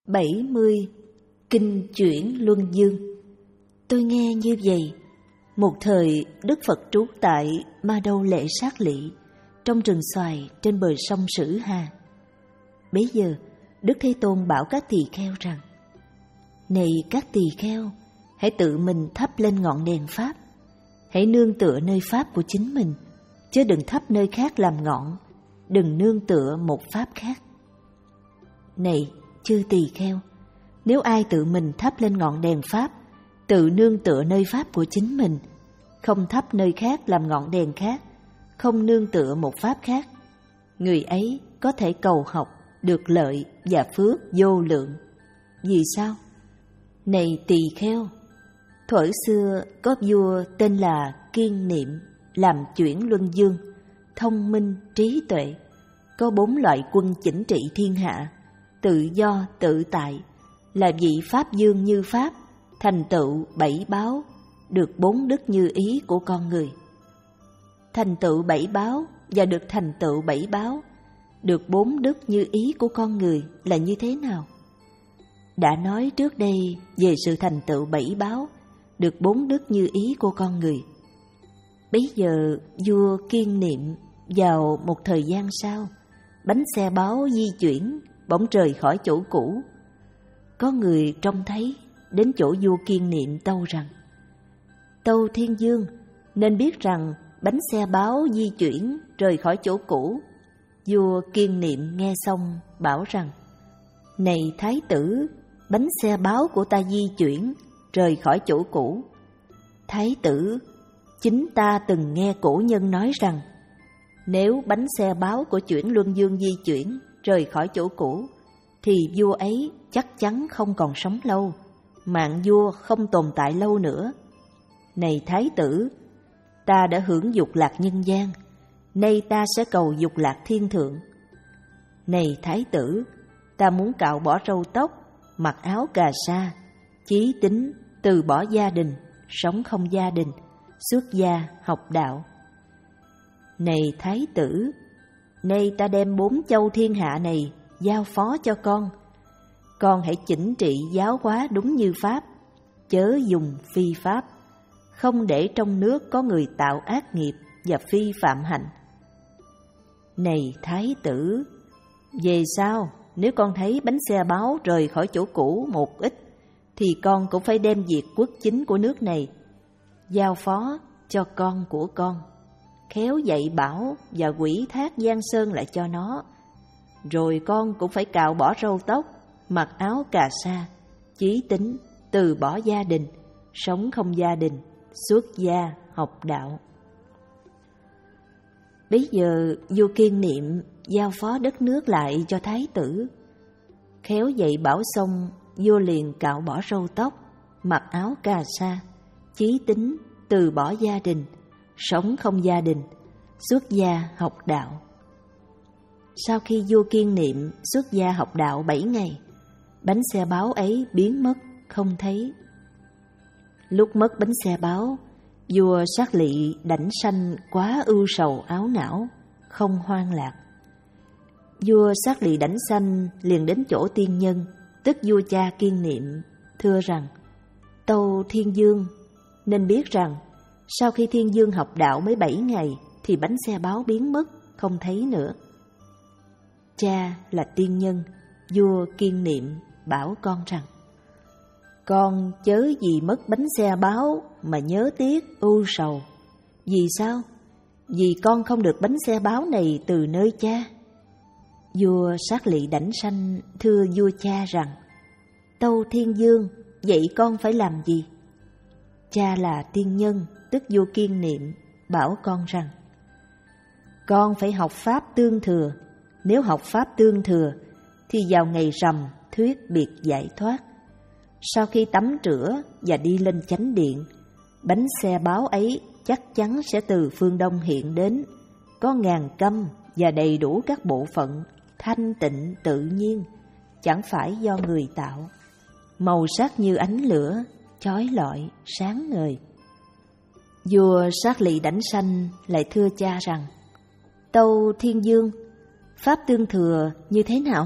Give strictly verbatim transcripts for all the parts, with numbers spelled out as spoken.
bảy mươi. Kinh chuyển luân dương. Tôi nghe như vậy. Một thời Đức Phật trú tại Ma Đâu Lệ Sát Lỵ, trong rừng xoài trên bờ sông Sử Hà. Bấy giờ Đức Thế Tôn bảo các tỳ kheo rằng: Này các tỳ kheo, hãy tự mình thắp lên ngọn đèn Pháp. Hãy nương tựa nơi Pháp của chính mình, chứ đừng thắp nơi khác làm ngọn, đừng nương tựa một Pháp khác. Này chư tỳ kheo, nếu ai tự mình thắp lên ngọn đèn Pháp, tự nương tựa nơi Pháp của chính mình, không thắp nơi khác làm ngọn đèn khác, không nương tựa một Pháp khác, người ấy có thể cầu học được lợi và phước vô lượng. Vì sao? Này tỳ kheo, thuở xưa có vua tên là Kiên Niệm, làm chuyển luân dương, thông minh trí tuệ, có bốn loại quân chỉnh trị thiên hạ, tự do tự tại, là vị Pháp dương như Pháp, thành tựu bảy báo, được bốn đức như ý của con người. Thành tựu bảy báo và được thành tựu bảy báo, được bốn đức như ý của con người là như thế nào? Đã nói trước đây về sự thành tựu bảy báo, được bốn đức như ý của con người. Bấy giờ vua Kiên Niệm vào một thời gian sau, bánh xe báo di chuyển, bỗng rời khỏi chỗ cũ. Có người trông thấy, đến chỗ vua Kiên Niệm tâu rằng: Tâu Thiên Dương, nên biết rằng bánh xe báo di chuyển rời khỏi chỗ cũ. Vua Kiên Niệm nghe xong bảo rằng: Này Thái tử, bánh xe báo của ta di chuyển rời khỏi chỗ cũ. Thái tử, chính ta từng nghe cổ nhân nói rằng, nếu bánh xe báo của chuyển luân dương di chuyển rời khỏi chỗ cũ, thì vua ấy chắc chắn không còn sống lâu, mạng vua không tồn tại lâu nữa. Này Thái tử, ta đã hưởng dục lạc nhân gian, nay ta sẽ cầu dục lạc thiên thượng. Này Thái tử, ta muốn cạo bỏ râu tóc, mặc áo cà sa, chí tín, từ bỏ gia đình, sống không gia đình, xuất gia học đạo. Này Thái tử, nay ta đem bốn châu thiên hạ này giao phó cho con. Con hãy chỉnh trị giáo hóa đúng như Pháp, chớ dùng phi Pháp, không để trong nước có người tạo ác nghiệp và phi phạm hạnh. Này Thái tử, về sau nếu con thấy bánh xe báo rời khỏi chỗ cũ một ít, thì con cũng phải đem việc quốc chính của nước này giao phó cho con của con, khéo dạy bảo và quỷ thác giang sơn lại cho nó. Rồi con cũng phải cạo bỏ râu tóc, mặc áo cà sa, chí tín, từ bỏ gia đình, sống không gia đình, xuất gia học đạo. Bây giờ vua Kiên Niệm giao phó đất nước lại cho Thái tử. Khéo dạy bảo xong, vua liền cạo bỏ râu tóc, mặc áo cà sa, chí tín, từ bỏ gia đình, sống không gia đình, xuất gia học đạo. Sau khi vua Kiên Niệm xuất gia học đạo bảy ngày, bánh xe báo ấy biến mất, không thấy. Lúc mất bánh xe báo, vua Sát Lỵ đảnh sanh quá ưu sầu áo não, không hoan lạc. Vua Sát Lỵ đảnh sanh liền đến chỗ tiên nhân, tức vua cha Kiên Niệm, thưa rằng: Tâu Thiên Dương, nên biết rằng sau khi Thiên Dương học đạo mới bảy ngày thì bánh xe báo biến mất, không thấy nữa. Cha là tiên nhân, vua Kiên Niệm bảo con rằng: Con chớ vì mất bánh xe báo mà nhớ tiếc ưu sầu. Vì sao? Vì con không được bánh xe báo này từ nơi cha. Vua Sát Lỵ đảnh sanh thưa vua cha rằng: Tâu Thiên Dương, vậy con phải làm gì? Cha là tiên nhân, tức vua Kiên Niệm, bảo con rằng: Con phải học pháp tương thừa. Nếu học pháp tương thừa thì vào ngày rằm thuyết biệt giải thoát. Sau khi tắm rửa và đi lên chánh điện, bánh xe báo ấy chắc chắn sẽ từ phương đông hiện đến, có ngàn câm và đầy đủ các bộ phận, thanh tịnh tự nhiên, chẳng phải do người tạo, màu sắc như ánh lửa, chói lọi, sáng ngời. Vua Sát Lỵ đảnh sanh lại thưa cha rằng: Tâu Thiên Dương, pháp tương thừa như thế nào?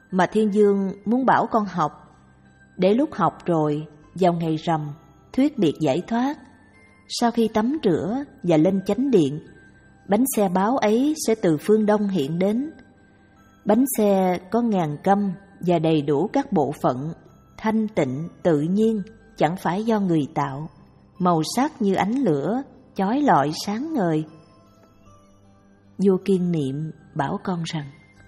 mà thiên dương muốn bảo con học. Để lúc học rồi, vào ngày rằm, thuyết biệt giải thoát. Sau khi tắm rửa và lên chánh điện, bánh xe báo ấy sẽ từ phương Đông hiện đến. Bánh xe có ngàn câm và đầy đủ các bộ phận, thanh tịnh, tự nhiên, chẳng phải do người tạo, màu sắc như ánh lửa, chói lọi sáng ngời. Vua Kiên Niệm bảo con rằng: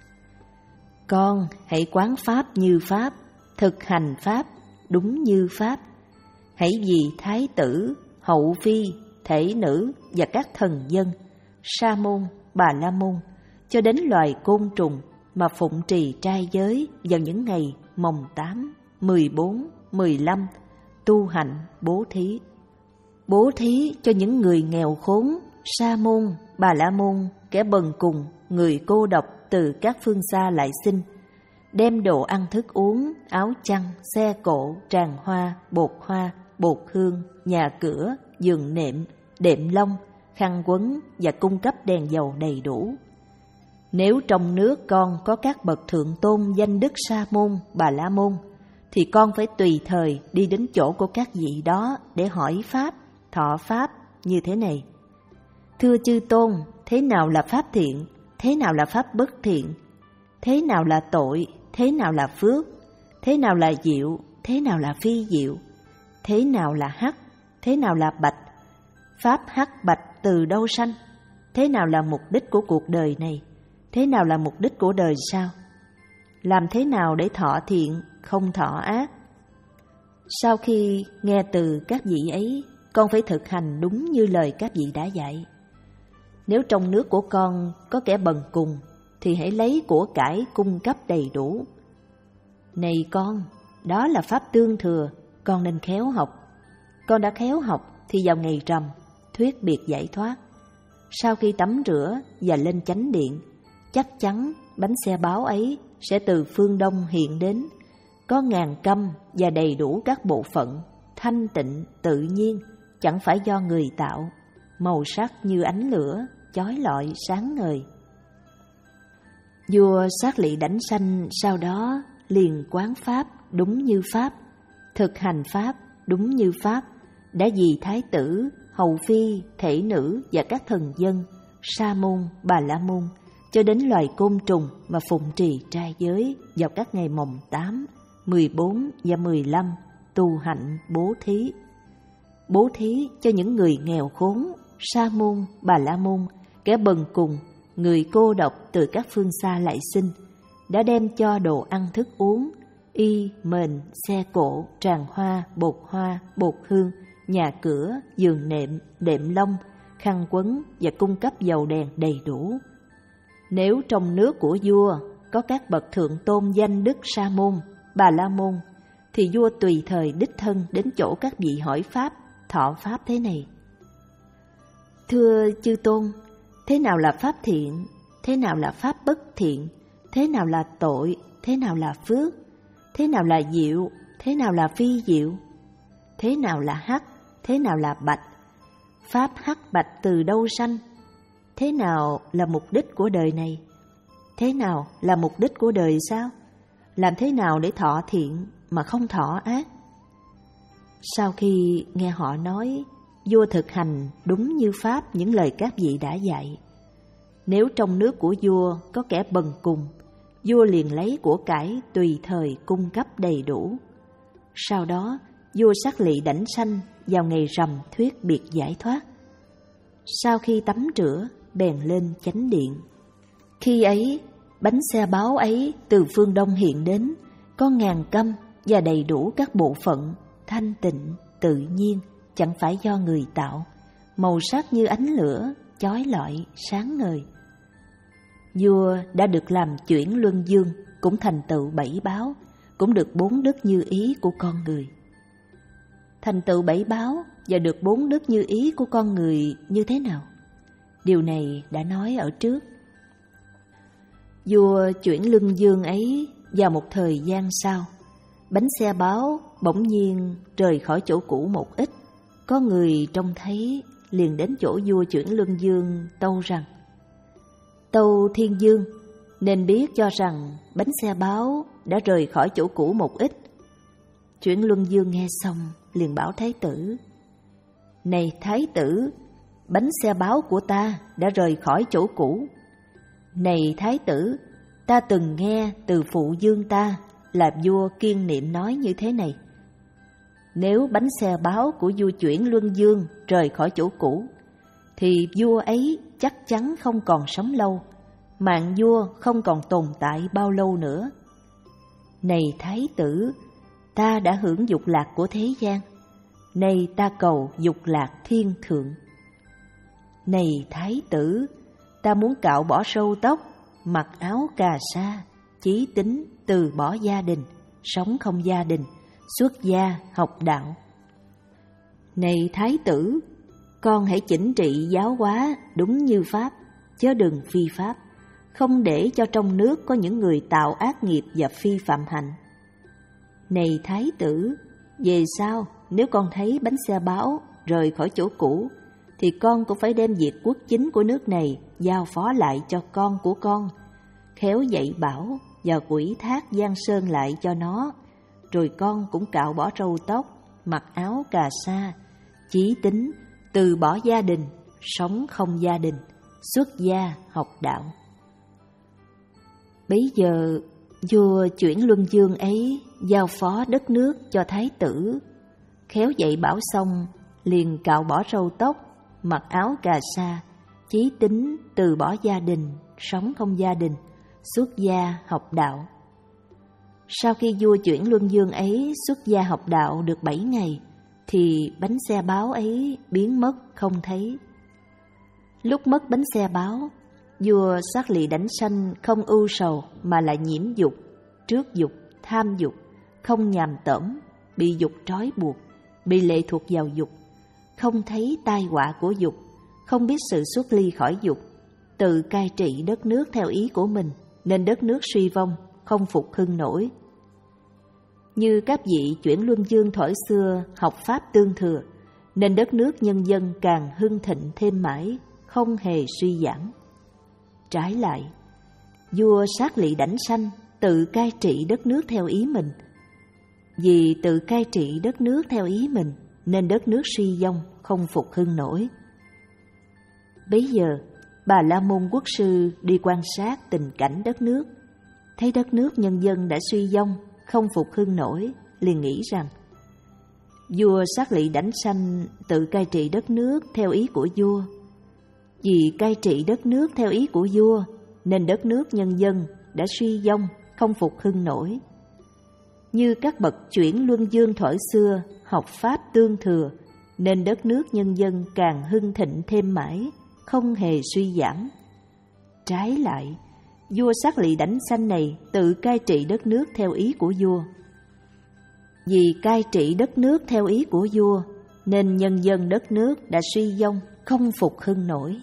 con hãy quán Pháp như Pháp, thực hành Pháp đúng như Pháp. Hãy vì Thái tử, Hậu Phi, Thể Nữ và các thần dân, Sa môn, Bà la môn, cho đến loài côn trùng mà phụng trì trai giới vào những ngày mồng tám, mười bốn, mười lăm, tu hạnh bố thí. Bố thí cho những người nghèo khốn, Sa môn, Bà la môn, kẻ bần cùng, người cô độc từ các phương xa lại xin, đem đồ ăn thức uống, áo chăn, xe cộ, tràng hoa, bột hoa, bột hương, nhà cửa, giường nệm, đệm lông, khăn quấn và cung cấp đèn dầu đầy đủ. Nếu trong nước con có các bậc thượng tôn danh đức Sa môn, Bà la môn, thì con phải tùy thời đi đến chỗ của các vị đó để hỏi Pháp, thọ Pháp như thế này: thưa chư tôn, thế nào là Pháp thiện, thế nào là Pháp bất thiện? Thế nào là tội, thế nào là phước? Thế nào là diệu, thế nào là phi diệu? Thế nào là hắc, thế nào là bạch? Pháp hắc bạch từ đâu sanh? Thế nào là mục đích của cuộc đời này? Thế nào là mục đích của đời sau? Làm thế nào để thọ thiện, không thọ ác? Sau khi nghe từ các vị ấy, con phải thực hành đúng như lời các vị đã dạy. Nếu trong nước của con có kẻ bần cùng, thì hãy lấy của cải cung cấp đầy đủ. Này con, đó là Pháp tương thừa, con nên khéo học. Con đã khéo học thì vào ngày rằm, thuyết biệt giải thoát. Sau khi tắm rửa và lên chánh điện, chắc chắn bánh xe báo ấy sẽ từ phương Đông hiện đến, có ngàn câm và đầy đủ các bộ phận, thanh tịnh, tự nhiên, chẳng phải do người tạo, màu sắc như ánh lửa, chói lọi sáng ngời. Vua Sát Lị Đảnh Sanh sau đó liền quán Pháp đúng như Pháp, thực hành Pháp đúng như Pháp, đã vì Thái tử, Hậu Phi, Thể Nữ và các thần dân, Sa môn, Bà la môn, cho đến loài côn trùng mà phụng trì trai giới vào các ngày mồng tám, mười bốn và mười lăm, tu hạnh bố thí. Bố thí cho những người nghèo khốn, Sa môn, Bà la môn, kẻ bần cùng, người cô độc từ các phương xa lại xin, đã đem cho đồ ăn thức uống, y, mền, xe cộ, tràng hoa, bột hoa, bột hương, nhà cửa, giường nệm, đệm lông, khăn quấn và cung cấp dầu đèn đầy đủ. Nếu trong nước của vua có các bậc thượng tôn danh đức Sa môn, Bà la môn, thì vua tùy thời đích thân đến chỗ các vị hỏi Pháp, thọ Pháp thế này: thưa chư tôn, thế nào là Pháp thiện, thế nào là Pháp bất thiện? Thế nào là tội, thế nào là phước? Thế nào là diệu, thế nào là phi diệu? Thế nào là hắc, thế nào là bạch? Pháp hắc bạch từ đâu sanh? Thế nào là mục đích của đời này? Thế nào là mục đích của đời sau? Làm thế nào để thọ thiện mà không thọ ác? Sau khi nghe họ nói, vua thực hành đúng như Pháp những lời các vị đã dạy. Nếu trong nước của vua có kẻ bần cùng, vua liền lấy của cải tùy thời cung cấp đầy đủ. Sau đó, vua Sát Lị Đảnh Sanh vào ngày rằm thuyết biệt giải thoát. Sau khi tắm rửa, bèn lên chánh điện. Khi ấy, bánh xe báo ấy từ phương Đông hiện đến, có ngàn câm và đầy đủ các bộ phận, thanh tịnh, tự nhiên, chẳng phải do người tạo, màu sắc như ánh lửa, chói lọi, sáng ngời. Vua đã được làm chuyển luân dương, cũng thành tựu bảy báo, cũng được bốn đức như ý của con người. Thành tựu bảy báo và được bốn đức như ý của con người như thế nào? Điều này đã nói ở trước. Vua chuyển luân dương ấy vào một thời gian sau, bánh xe báo bỗng nhiên rời khỏi chỗ cũ một ít. Có người trông thấy liền đến chỗ vua chuyển luân dương tâu rằng: Tâu Thiên Dương, nên biết cho rằng bánh xe báo đã rời khỏi chỗ cũ một ít. Chuyển Luân Dương nghe xong liền bảo Thái tử: Này Thái tử, bánh xe báo của ta đã rời khỏi chỗ cũ. Này Thái tử, ta từng nghe từ phụ dương ta là vua Kiên Niệm nói như thế này: Nếu bánh xe báo của vua Chuyển Luân Dương rời khỏi chỗ cũ, thì vua ấy chắc chắn không còn sống lâu, mạng vua không còn tồn tại bao lâu nữa. Này Thái tử, ta đã hưởng dục lạc của thế gian, nay ta cầu dục lạc thiên thượng. Này Thái tử, ta muốn cạo bỏ râu tóc, mặc áo cà sa, chí tính, từ bỏ gia đình, sống không gia đình, xuất gia học đạo. Này Thái tử, con hãy chỉnh trị giáo hóa đúng như pháp, chớ đừng phi pháp, không để cho trong nước có những người tạo ác nghiệp và phi phạm hạnh. Này Thái tử, về sau nếu con thấy bánh xe báo rời khỏi chỗ cũ, thì con cũng phải đem việc quốc chính của nước này giao phó lại cho con của con, khéo dạy bảo và ủy thác giang sơn lại cho nó. Rồi con cũng cạo bỏ râu tóc, mặc áo cà sa, chí tính, từ bỏ gia đình, sống không gia đình, xuất gia học đạo. Bấy giờ vua Chuyển Luân Dương ấy giao phó đất nước cho Thái tử, khéo dạy bảo xong liền cạo bỏ râu tóc, mặc áo cà sa, chí tính, từ bỏ gia đình, sống không gia đình, xuất gia học đạo. Sau khi vua Chuyển Luân Dương ấy xuất gia học đạo được bảy ngày, thì bánh xe báo ấy biến mất không thấy. Lúc mất bánh xe báo, vua Sát Lị Đảnh Sanh không ưu sầu mà lại nhiễm dục, trước dục, tham dục, không nhàm tởm, bị dục trói buộc, bị lệ thuộc vào dục, không thấy tai họa của dục, không biết sự xuất ly khỏi dục, tự cai trị đất nước theo ý của mình, nên đất nước suy vong, không phục hưng nổi. Như các vị Chuyển Luân Dương thuở xưa học pháp tương thừa, nên đất nước nhân dân càng hưng thịnh thêm mãi, không hề suy giảm. Trái lại, vua Sát Lị Đảnh Sanh tự cai trị đất nước theo ý mình. Vì tự cai trị đất nước theo ý mình, nên đất nước suy vong, không phục hưng nổi. Bấy giờ, Bà La Môn quốc sư đi quan sát tình cảnh đất nước, thấy đất nước nhân dân đã suy vong, không phục hưng nổi, liền nghĩ rằng vua Sát Lị Đảnh Sanh tự cai trị đất nước theo ý của vua. Vì cai trị đất nước theo ý của vua, nên đất nước nhân dân đã suy vong, không phục hưng nổi. Như các bậc Chuyển Luân Dương thuở xưa học pháp tương thừa, nên đất nước nhân dân càng hưng thịnh thêm mãi, không hề suy giảm. Trái lại, vua Sát Lị Đảnh Sanh này tự cai trị đất nước theo ý của vua. Vì cai trị đất nước theo ý của vua, nên nhân dân đất nước đã suy vong, không phục hưng nổi.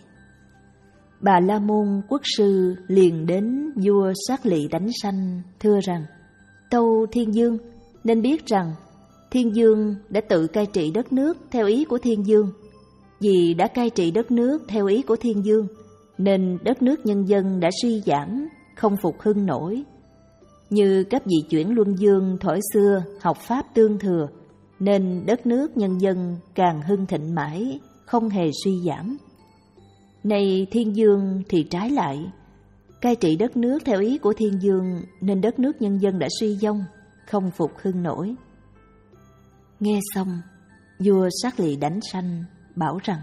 Bà La Môn quốc sư liền đến vua Sát Lị Đảnh Sanh thưa rằng: Tâu Thiên Dương, nên biết rằng Thiên Dương đã tự cai trị đất nước theo ý của Thiên Dương. Vì đã cai trị đất nước theo ý của Thiên Dương, nên đất nước nhân dân đã suy giảm, không phục hưng nổi. Như các vị Chuyển Luân Dương thuở xưa học pháp tương thừa, nên đất nước nhân dân càng hưng thịnh mãi, không hề suy giảm. Này Thiên Dương thì trái lại, cai trị đất nước theo ý của Thiên Dương, nên đất nước nhân dân đã suy vong, không phục hưng nổi. Nghe xong, vua Sát Lị Đảnh Sanh bảo rằng: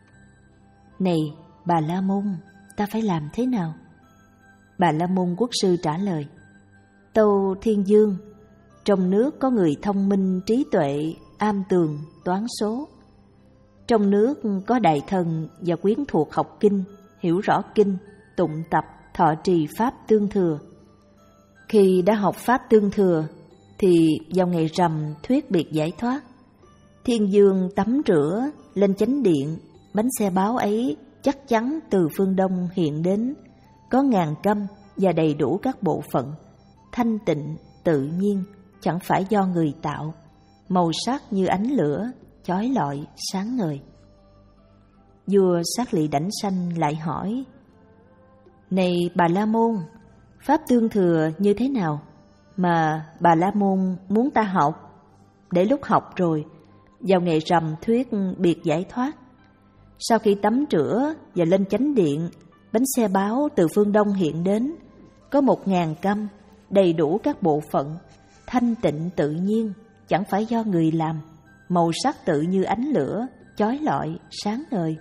Này Bà La Môn, ta phải làm thế nào? Bà La Môn quốc sư trả lời: Tâu Thiên Dương, trong nước có người thông minh trí tuệ, am tường, toán số. Trong nước có đại thần và quyến thuộc học kinh, hiểu rõ kinh, tụng tập, thọ trì pháp tương thừa. Khi đã học pháp tương thừa, thì vào ngày rằm thuyết biệt giải thoát. Thiên Dương tắm rửa lên chánh điện, bánh xe báo ấy chắc chắn từ phương đông hiện đến, có ngàn câm và đầy đủ các bộ phận, thanh tịnh, tự nhiên, chẳng phải do người tạo, màu sắc như ánh lửa, chói lọi, sáng ngời. Vua Sát Lị Đảnh Sanh lại hỏi: Này Bà La Môn, Pháp tương thừa như thế nào mà Bà La Môn muốn ta học? Để lúc học rồi, vào ngày rằm thuyết biệt giải thoát. Sau khi tắm rửa và lên chánh điện, bánh xe báo từ phương Đông hiện đến, có một ngàn căm, đầy đủ các bộ phận, thanh tịnh tự nhiên, chẳng phải do người làm, màu sắc tự như ánh lửa, chói lọi, sáng ngời.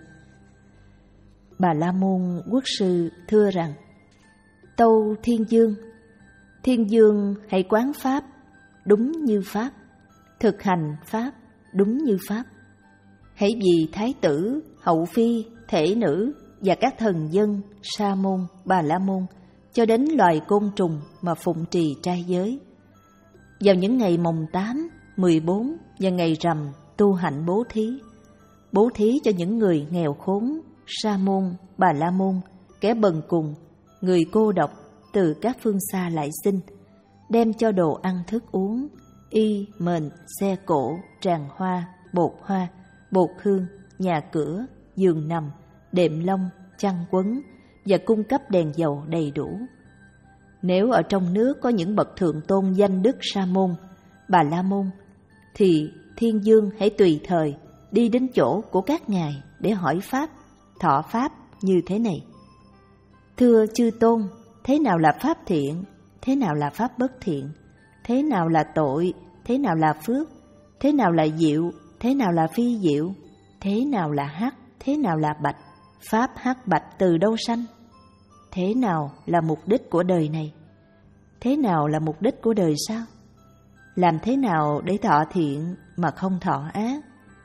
Bà La Môn Quốc sư thưa rằng: Tâu Thiên Dương, Thiên Dương hãy quán Pháp đúng như Pháp, thực hành Pháp đúng như Pháp. Hãy vì Thái tử, Hậu Phi, Thể nữ và các thần dân, Sa môn, Bà La Môn, cho đến loài côn trùng mà phụng trì trai giới. Vào những ngày mồng tám, mười bốn và ngày rằm tu hạnh bố thí. Bố thí cho những người nghèo khốn, Sa môn, Bà La Môn, kẻ bần cùng, người cô độc từ các phương xa lại xin, đem cho đồ ăn thức uống, y, mền, xe cộ, tràng hoa, bột hoa, bột hương, nhà cửa, giường nằm, đệm lông, chăn quấn và cung cấp đèn dầu đầy đủ. Nếu ở trong nước có những bậc thượng tôn danh đức Sa môn, Bà La Môn, thì Thiên Dương hãy tùy thời đi đến chỗ của các ngài để hỏi Pháp, thọ Pháp như thế này: Thưa chư tôn, thế nào là Pháp thiện? Thế nào là Pháp bất thiện? Thế nào là tội? Thế nào là phước? Thế nào là diệu? Thế nào là phi diệu? Thế nào là hắc? Thế nào là bạch? Pháp hắc bạch từ đâu sanh? Thế nào là mục đích của đời này? Thế nào là mục đích của đời sau? Làm thế nào để thọ thiện mà không thọ ác?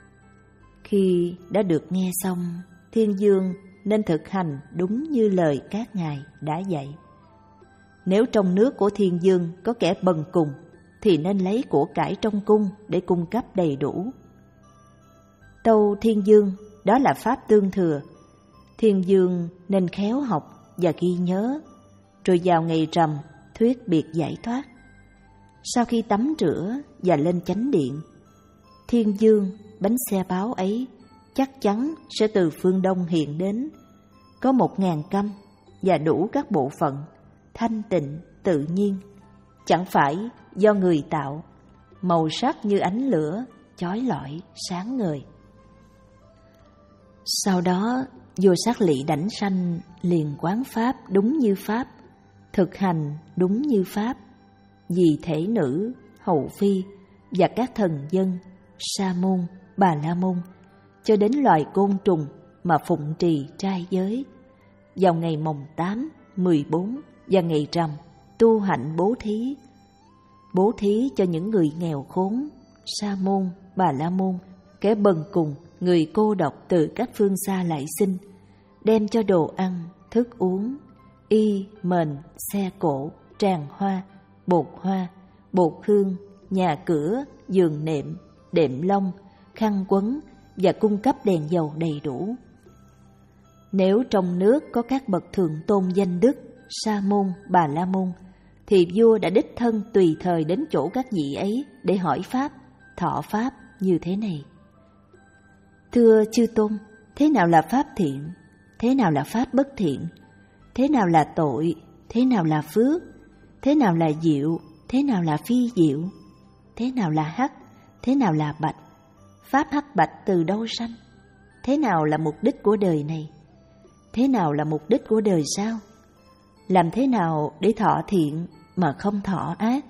Khi đã được nghe xong, Thiên Dương nên thực hành đúng như lời các ngài đã dạy. Nếu trong nước của Thiên Dương có kẻ bần cùng, thì nên lấy của cải trong cung để cung cấp đầy đủ. Tâu Thiên Dương, đó là Pháp tương thừa. Thiên Dương nên khéo học và ghi nhớ, rồi vào ngày rằm thuyết biệt giải thoát. Sau khi tắm rửa và lên chánh điện, Thiên Dương, bánh xe báo ấy chắc chắn sẽ từ phương Đông hiện đến, có một ngàn căm và đủ các bộ phận, thanh tịnh tự nhiên, chẳng phải do người tạo, màu sắc như ánh lửa, chói lọi, sáng ngời. Sau đó, vua Sát Lị Đảnh Sanh liền quán Pháp đúng như Pháp, thực hành đúng như Pháp, vì Thể nữ, Hậu Phi và các thần dân, Sa môn, Bà La Môn, cho đến loài côn trùng mà phụng trì trai giới. Vào ngày mồng tám, mười bốn và ngày rằm tu hạnh bố thí. Bố thí cho những người nghèo khốn, Sa môn, Bà La Môn, kẻ bần cùng, người cô độc từ các phương xa lại xin, đem cho đồ ăn, thức uống, y, mền, xe cộ, tràng hoa, bột hoa, bột hương, nhà cửa, giường nệm, đệm lông, khăn quấn và cung cấp đèn dầu đầy đủ. Nếu trong nước có các bậc thượng tôn danh đức, Sa môn, Bà La Môn, thì vua đã đích thân tùy thời đến chỗ các vị ấy để hỏi Pháp, thọ Pháp như thế này: Thưa chư tôn, thế nào là Pháp thiện? Thế nào là Pháp bất thiện? Thế nào là tội? Thế nào là phước? Thế nào là diệu? Thế nào là phi diệu? Thế nào là hắc? Thế nào là bạch? Pháp hắc bạch từ đâu sanh? Thế nào là mục đích của đời này? Thế nào là mục đích của đời sau? Làm thế nào để thọ thiện mà không thọ ác?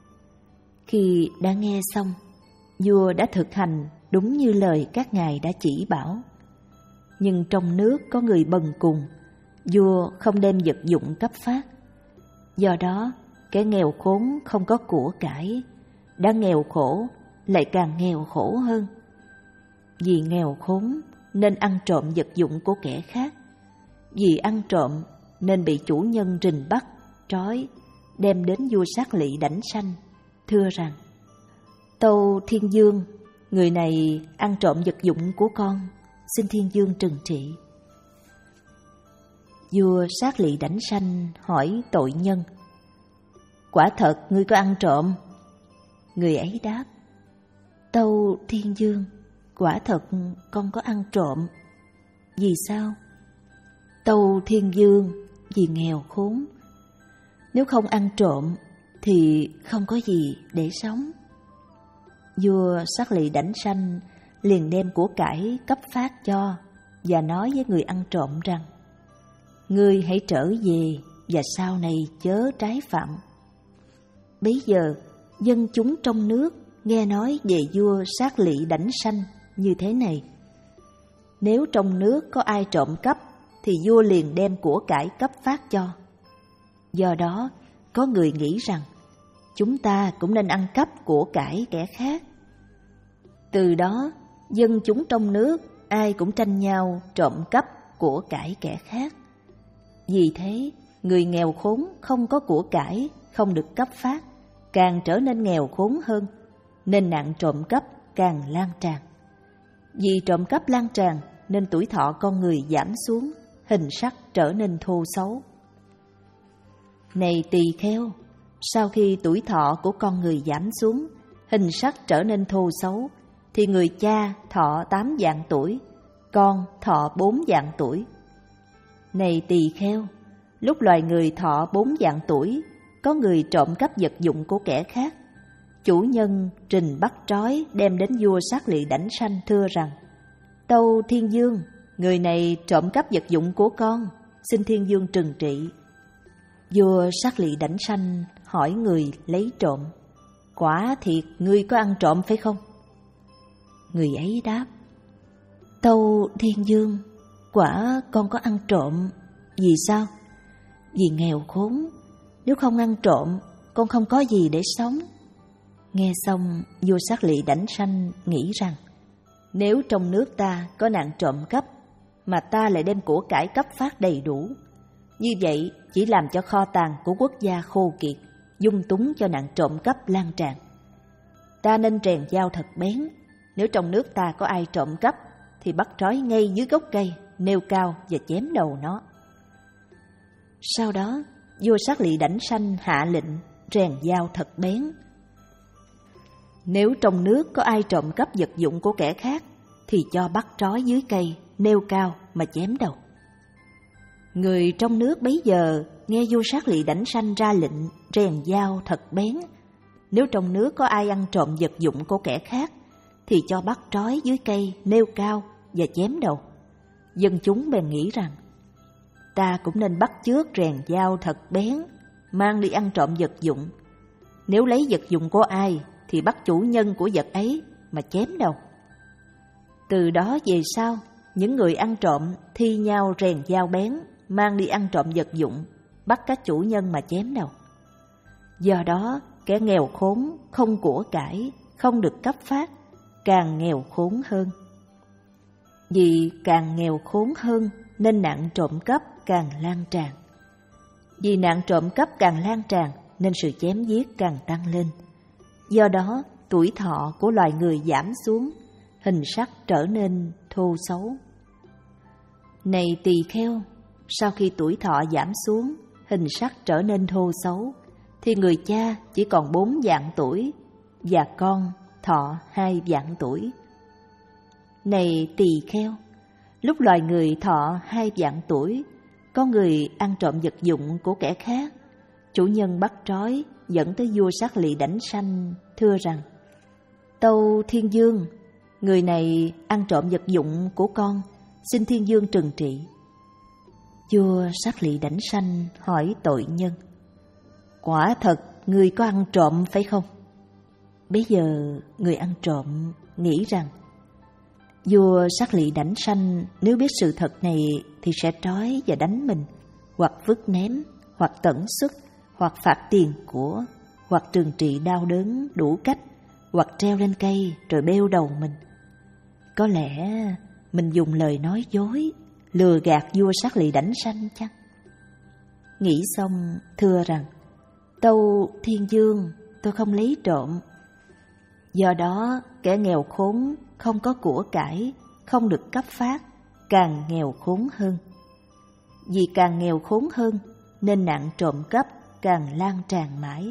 Khi đã nghe xong, vua đã thực hành đúng như lời các ngài đã chỉ bảo. Nhưng trong nước có người bần cùng, vua không đem vật dụng cấp phát. Do đó, kẻ nghèo khốn không có của cải, đã nghèo khổ lại càng nghèo khổ hơn. Vì nghèo khốn nên ăn trộm vật dụng của kẻ khác. Vì ăn trộm nên bị chủ nhân rình bắt, trói, đem đến vua Sát Lị Đảnh Sanh, thưa rằng: Tâu Thiên Dương, người này ăn trộm vật dụng của con, xin Thiên Dương trừng trị. Vua Sát Lị Đảnh Sanh hỏi tội nhân: Quả thật ngươi có ăn trộm? Người ấy đáp: Tâu Thiên Dương, quả thật con có ăn trộm. Vì sao? Tâu Thiên Dương, vì nghèo khốn. Nếu không ăn trộm thì không có gì để sống. Vua Sắc Lị Đảnh Sanh liền đem của cải cấp phát cho và nói với người ăn trộm rằng: ngươi hãy trở về và sau này chớ trái phạm. Bấy giờ dân chúng trong nước nghe nói về vua Sắc Lị Đảnh Sanh như thế này: nếu trong nước có ai trộm cắp thì vua liền đem của cải cấp phát cho. Do đó có người nghĩ rằng chúng ta cũng nên ăn cắp của cải kẻ khác. Từ đó dân chúng trong nước ai cũng tranh nhau trộm cắp của cải kẻ khác. Vì thế người nghèo khốn không có của cải, không được cấp phát, càng trở nên nghèo khốn hơn, nên nạn trộm cắp càng lan tràn. Vì trộm cắp lan tràn nên tuổi thọ con người giảm xuống, hình sắc trở nên thô xấu. Này tỳ kheo, sau khi tuổi thọ của con người giảm xuống, hình sắc trở nên thô xấu, thì người cha thọ tám vạn tuổi, con thọ bốn vạn tuổi. Này tỳ kheo, lúc loài người thọ bốn vạn tuổi, có người trộm cắp vật dụng của kẻ khác. Chủ nhân trình bắt trói đem đến vua Sắc Lị Đảnh Sanh thưa rằng: tâu Thiên Vương, người này trộm cắp vật dụng của con, xin Thiên Vương trừng trị. Vua Sắc Lị Đảnh Sanh hỏi người lấy trộm: quả thiệt ngươi có ăn trộm phải không? Người ấy đáp: tâu Thiên Vương, quả con có ăn trộm. Vì sao? Vì nghèo khốn, nếu không ăn trộm, con không có gì để sống. Nghe xong, vua Sắc Lị Đảnh Sanh nghĩ rằng: nếu trong nước ta có nạn trộm cắp, mà ta lại đem của cải cấp phát đầy đủ, như vậy chỉ làm cho kho tàng của quốc gia khô kiệt, dung túng cho nạn trộm cắp lan tràn. Ta nên rèn dao thật bén, nếu trong nước ta có ai trộm cắp thì bắt trói ngay dưới gốc cây, nêu cao và chém đầu nó. Sau đó, vua Sắc Lị Đảnh Sanh hạ lệnh rèn dao thật bén. Nếu trong nước có ai trộm cắp vật dụng của kẻ khác thì cho bắt trói dưới cây, nêu cao mà chém đầu. Người trong nước bấy giờ nghe vua Sắc Lị Đảnh Sanh ra lệnh rèn dao thật bén. Nếu trong nước có ai ăn trộm vật dụng của kẻ khác thì cho bắt trói dưới cây, nêu cao và chém đầu. Dân chúng bèn nghĩ rằng: ta cũng nên bắt chước rèn dao thật bén, mang đi ăn trộm vật dụng. Nếu lấy vật dụng của ai thì bắt chủ nhân của vật ấy mà chém đầu. Từ đó về sau, những người ăn trộm thi nhau rèn dao bén, mang đi ăn trộm vật dụng, bắt các chủ nhân mà chém đầu. Do đó, kẻ nghèo khốn, không của cải, không được cấp phát, càng nghèo khốn hơn. Vì càng nghèo khốn hơn nên nạn trộm cắp càng lan tràn. Vì nạn trộm cắp càng lan tràn nên sự chém giết càng tăng lên. Do đó, tuổi thọ của loài người giảm xuống, hình sắc trở nên thô xấu. Này tỳ kheo, sau khi tuổi thọ giảm xuống, hình sắc trở nên thô xấu, thì người cha chỉ còn bốn vạn tuổi và con thọ hai vạn tuổi. Này tỳ kheo, lúc loài người thọ hai vạn tuổi, có người ăn trộm vật dụng của kẻ khác. Chủ nhân bắt trói dẫn tới vua Sắc Lị Đảnh Sanh thưa rằng: tâu Thiên Vương, người này ăn trộm vật dụng của con, xin Thiên Vương trừng trị. Vua Sắc Lị Đảnh Sanh hỏi tội nhân: quả thật người có ăn trộm phải không? Bấy giờ người ăn trộm nghĩ rằng: vua Sắc Lị Đảnh Sanh nếu biết sự thật này thì sẽ trói và đánh mình, hoặc vứt ném, hoặc tẩn xuất, hoặc phạt tiền của, hoặc trừng trị đau đớn đủ cách, hoặc treo lên cây rồi bêu đầu mình. Có lẽ mình dùng lời nói dối lừa gạt vua Sắc Lị Đảnh Sanh chăng? Nghĩ xong thưa rằng: tâu Thiên Vương, tôi không lấy trộm. Do đó kẻ nghèo khốn, không có của cải, không được cấp phát, càng nghèo khốn hơn. Vì càng nghèo khốn hơn nên nạn trộm cắp càng lan tràn mãi.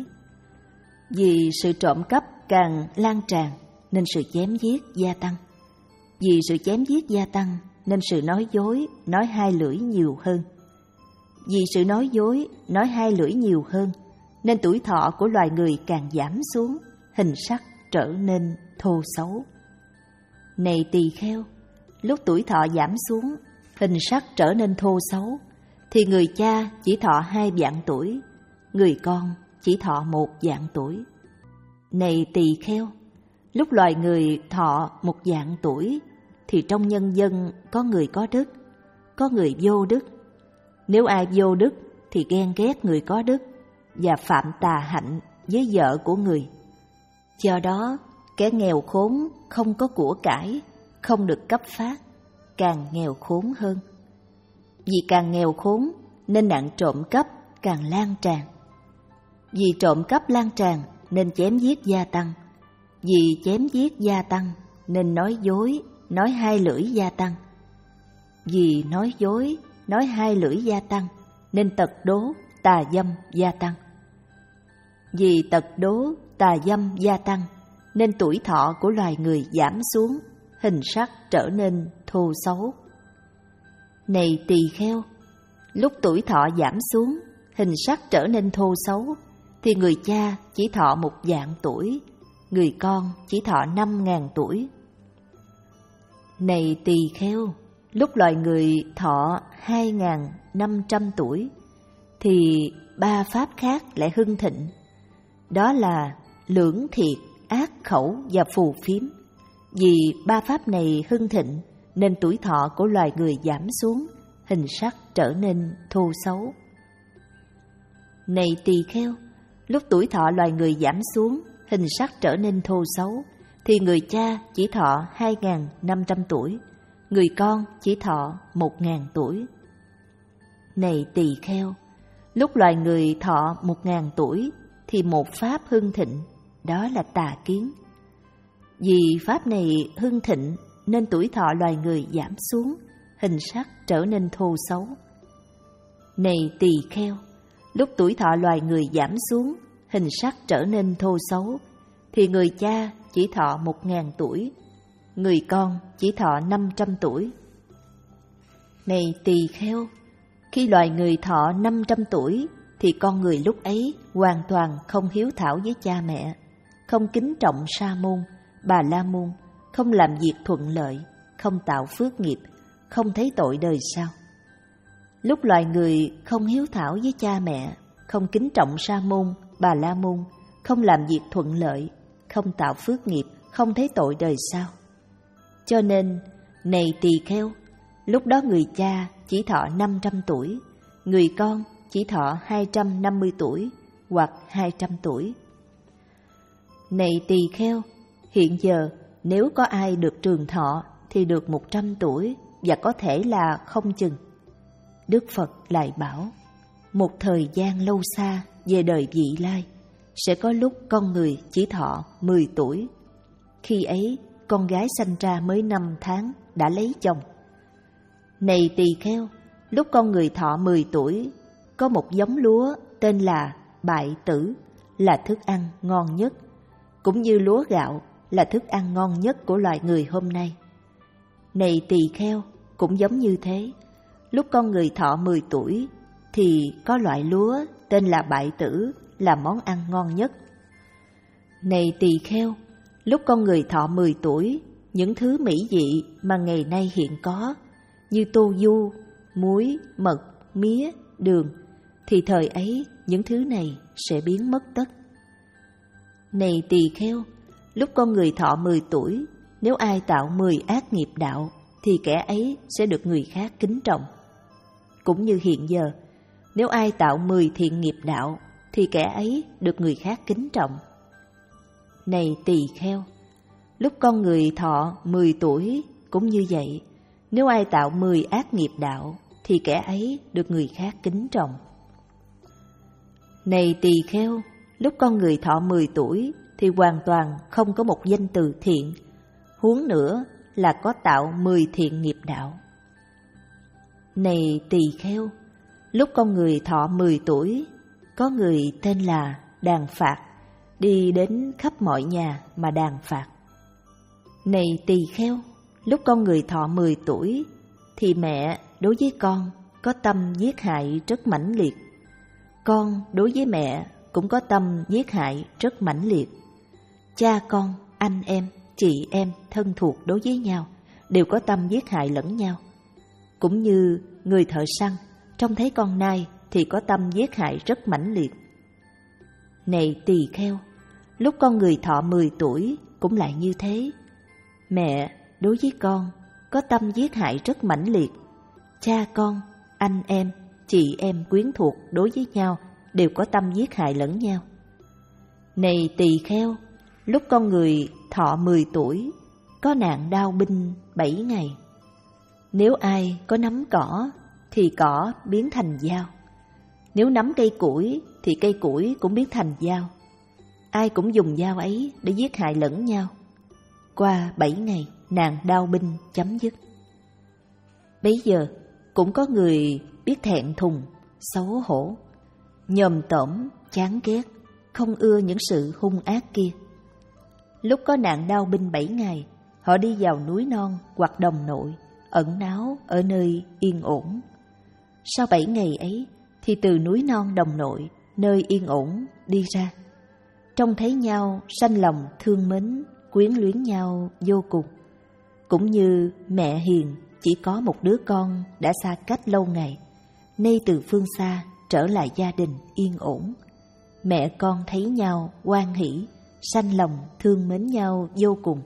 Vì sự trộm cắp càng lan tràn nên sự chém giết gia tăng. Vì sự chém giết gia tăng nên sự nói dối, nói hai lưỡi nhiều hơn. Vì sự nói dối, nói hai lưỡi nhiều hơn, nên tuổi thọ của loài người càng giảm xuống, hình sắc trở nên thô xấu. Này tỳ kheo, lúc tuổi thọ giảm xuống, hình sắc trở nên thô xấu, thì người cha chỉ thọ hai vạn tuổi, người con chỉ thọ một vạn tuổi. Này tỳ kheo, lúc loài người thọ một vạn tuổi, thì trong nhân dân có người có đức, có người vô đức. Nếu ai vô đức thì ghen ghét người có đức và phạm tà hạnh với vợ của người. Do đó, kẻ nghèo khốn không có của cải, không được cấp phát, càng nghèo khốn hơn. Vì càng nghèo khốn nên nạn trộm cắp càng lan tràn. Vì trộm cắp lan tràn nên chém giết gia tăng. Vì chém giết gia tăng nên nói dối, nói hai lưỡi gia tăng. Vì nói dối, nói hai lưỡi gia tăng nên tật đố, tà dâm gia tăng. Vì tật đố, tà dâm gia tăng nên tuổi thọ của loài người giảm xuống, hình sắc trở nên thô xấu. Này tỳ kheo, lúc tuổi thọ giảm xuống, hình sắc trở nên thô xấu, thì người cha chỉ thọ một vạn tuổi, người con chỉ thọ năm ngàn tuổi. Này tỳ kheo, lúc loài người thọ hai ngàn năm trăm tuổi, thì ba pháp khác lại hưng thịnh. Đó là lưỡng thiệt, ác khẩu và phù phiếm. Vì ba pháp này hưng thịnh nên tuổi thọ của loài người giảm xuống, hình sắc trở nên thô xấu. Này tỳ kheo, lúc tuổi thọ loài người giảm xuống, hình sắc trở nên thô xấu, thì người cha chỉ thọ hai ngàn năm trăm tuổi, người con chỉ thọ một ngàn tuổi. Này tỳ kheo, lúc loài người thọ một ngàn tuổi, thì một pháp hưng thịnh, đó là tà kiến. Vì pháp này hưng thịnh nên tuổi thọ loài người giảm xuống, hình sắc trở nên thô xấu. Này tỳ kheo, lúc tuổi thọ loài người giảm xuống, hình sắc trở nên thô xấu, thì người cha chỉ thọ một ngàn tuổi, người con chỉ thọ năm trăm tuổi. Này tỳ kheo, khi loài người thọ năm trăm tuổi, thì con người lúc ấy hoàn toàn không hiếu thảo với cha mẹ, không kính trọng sa môn, bà la môn, không làm việc thuận lợi, không tạo phước nghiệp, không thấy tội đời sau. Lúc loài người không hiếu thảo với cha mẹ, không kính trọng sa môn, bà la môn, không làm việc thuận lợi, không tạo phước nghiệp, không thấy tội đời sau. Cho nên, này tỳ kheo, lúc đó người cha chỉ thọ năm trăm tuổi, người con chỉ thọ hai trăm năm mươi tuổi hoặc hai trăm tuổi. Này tỳ kheo, hiện giờ nếu có ai được trường thọ thì được một trăm tuổi và có thể là không chừng. Đức Phật lại bảo, một thời gian lâu xa về đời vị lai, sẽ có lúc con người chỉ thọ mười tuổi. Khi ấy, con gái sanh ra mới năm tháng đã lấy chồng. Này tỳ kheo, lúc con người thọ mười tuổi, có một giống lúa tên là bại tử, là thức ăn ngon nhất, cũng như lúa gạo là thức ăn ngon nhất của loài người hôm nay. Này tỳ kheo, cũng giống như thế, lúc con người thọ mười tuổi, thì có loại lúa tên là bại tử, là món ăn ngon nhất. Này tỳ kheo, lúc con người thọ mười tuổi, những thứ mỹ vị mà ngày nay hiện có, như tô du, muối, mật, mía, đường, thì thời ấy những thứ này sẽ biến mất tất. Này tỳ kheo, lúc con người thọ mười tuổi, nếu ai tạo mười ác nghiệp đạo, thì kẻ ấy sẽ được người khác kính trọng. Cũng như hiện giờ, nếu ai tạo mười thiện nghiệp đạo, thì kẻ ấy được người khác kính trọng. Này tỳ kheo, lúc con người thọ mười tuổi cũng như vậy, nếu ai tạo mười ác nghiệp đạo, thì kẻ ấy được người khác kính trọng. Này tỳ kheo, lúc con người thọ mười tuổi, thì hoàn toàn không có một danh từ thiện, huống nữa là có tạo mười thiện nghiệp đạo. Này tỳ kheo, lúc con người thọ mười tuổi, có người tên là đàn phạt, đi đến khắp mọi nhà mà đàn phạt. Này tỳ kheo, lúc con người thọ mười tuổi, thì mẹ đối với con có tâm giết hại rất mãnh liệt. Con đối với mẹ cũng có tâm giết hại rất mãnh liệt. Cha con, anh em, chị em, thân thuộc đối với nhau đều có tâm giết hại lẫn nhau. Cũng như người thợ săn trông thấy con nai thì có tâm giết hại rất mãnh liệt. Này tỳ kheo, lúc con người thọ mười tuổi cũng lại như thế. Mẹ đối với con có tâm giết hại rất mãnh liệt. Cha con, anh em, chị em quyến thuộc đối với nhau đều có tâm giết hại lẫn nhau. Này tỳ kheo, lúc con người thọ mười tuổi có nạn đao binh bảy ngày. Nếu ai có nắm cỏ thì cỏ biến thành dao. Nếu nắm cây củi thì cây củi cũng biến thành dao. Ai cũng dùng dao ấy để giết hại lẫn nhau. Qua bảy ngày, nạn đao binh chấm dứt. Bấy giờ cũng có người biết thẹn thùng, xấu hổ, nhòm tổm, chán ghét, không ưa những sự hung ác kia. Lúc có nạn đao binh bảy ngày, họ đi vào núi non hoặc đồng nội, ẩn náu ở nơi yên ổn. Sau bảy ngày ấy thì từ núi non đồng nội, nơi yên ổn đi ra. Trông thấy nhau sanh lòng thương mến, quyến luyến nhau vô cùng. Cũng như mẹ hiền chỉ có một đứa con đã xa cách lâu ngày, nay từ phương xa trở lại gia đình yên ổn. Mẹ con thấy nhau hoan hỷ, sanh lòng thương mến nhau vô cùng.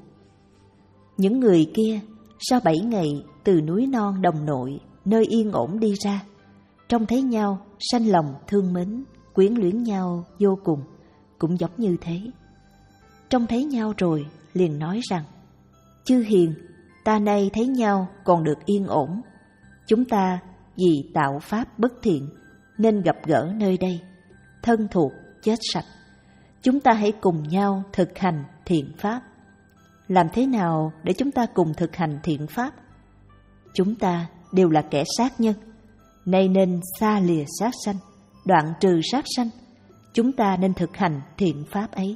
Những người kia sau bảy ngày từ núi non đồng nội, nơi yên ổn đi ra, trông thấy nhau sanh lòng thương mến, quyến luyến nhau vô cùng, cũng giống như thế. Trông thấy nhau rồi liền nói rằng: chư hiền, ta nay thấy nhau còn được yên ổn. Chúng ta vì tạo pháp bất thiện nên gặp gỡ nơi đây, thân thuộc chết sạch. Chúng ta hãy cùng nhau thực hành thiện pháp. Làm thế nào để chúng ta cùng thực hành thiện pháp? Chúng ta đều là kẻ sát nhân, nay nên xa lìa sát sanh, đoạn trừ sát sanh. Chúng ta nên thực hành thiện pháp ấy.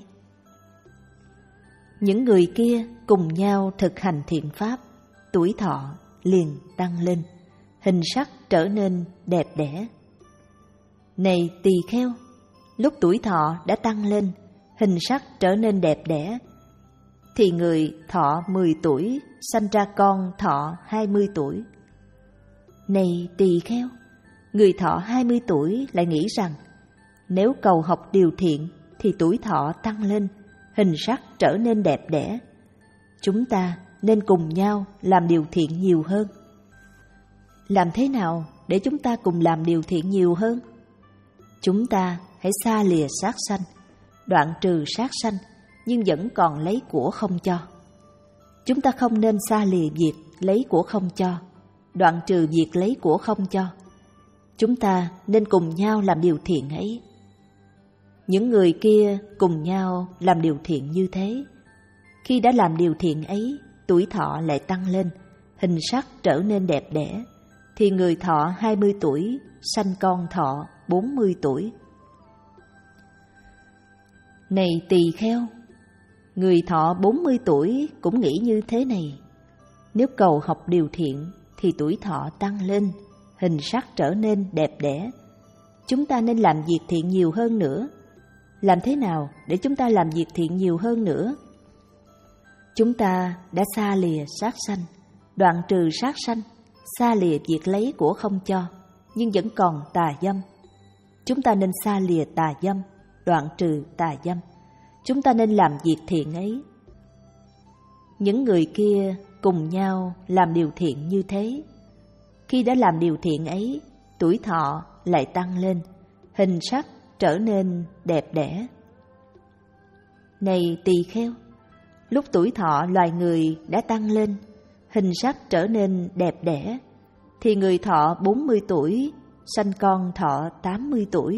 Những người kia cùng nhau thực hành thiện pháp, tuổi thọ liền tăng lên, hình sắc trở nên đẹp đẽ. Này tỳ kheo, lúc tuổi thọ đã tăng lên, hình sắc trở nên đẹp đẽ, thì người thọ mười tuổi sanh ra con thọ hai mươi tuổi. Này tỳ kheo, người thọ hai mươi tuổi lại nghĩ rằng nếu cầu học điều thiện thì tuổi thọ tăng lên, hình sắc trở nên đẹp đẽ. Chúng ta nên cùng nhau làm điều thiện nhiều hơn. Làm thế nào để chúng ta cùng làm điều thiện nhiều hơn? Chúng ta hãy xa lìa sát sanh, đoạn trừ sát sanh, nhưng vẫn còn lấy của không cho. Chúng ta không nên xa lìa việc lấy của không cho, đoạn trừ việc lấy của không cho. Chúng ta nên cùng nhau làm điều thiện ấy. Những người kia cùng nhau làm điều thiện như thế. Khi đã làm điều thiện ấy, tuổi thọ lại tăng lên, hình sắc trở nên đẹp đẽ, thì người thọ hai mươi tuổi sanh con thọ bốn mươi tuổi. Này tỳ kheo, người thọ bốn mươi tuổi cũng nghĩ như thế này. Nếu cầu học điều thiện thì tuổi thọ tăng lên, hình sắc trở nên đẹp đẽ. Chúng ta nên làm việc thiện nhiều hơn nữa. Làm thế nào để chúng ta làm việc thiện nhiều hơn nữa? Chúng ta đã xa lìa sát sanh, đoạn trừ sát sanh, xa lìa việc lấy của không cho, nhưng vẫn còn tà dâm. Chúng ta nên xa lìa tà dâm, đoạn trừ tà dâm. Chúng ta nên làm việc thiện ấy. Những người kia cùng nhau làm điều thiện như thế. Khi đã làm điều thiện ấy, tuổi thọ lại tăng lên, hình sắc trở nên đẹp đẽ. Này tỳ kheo, lúc tuổi thọ loài người đã tăng lên, hình sắc trở nên đẹp đẽ, thì người thọ bốn mươi tuổi sanh con thọ tám mươi tuổi.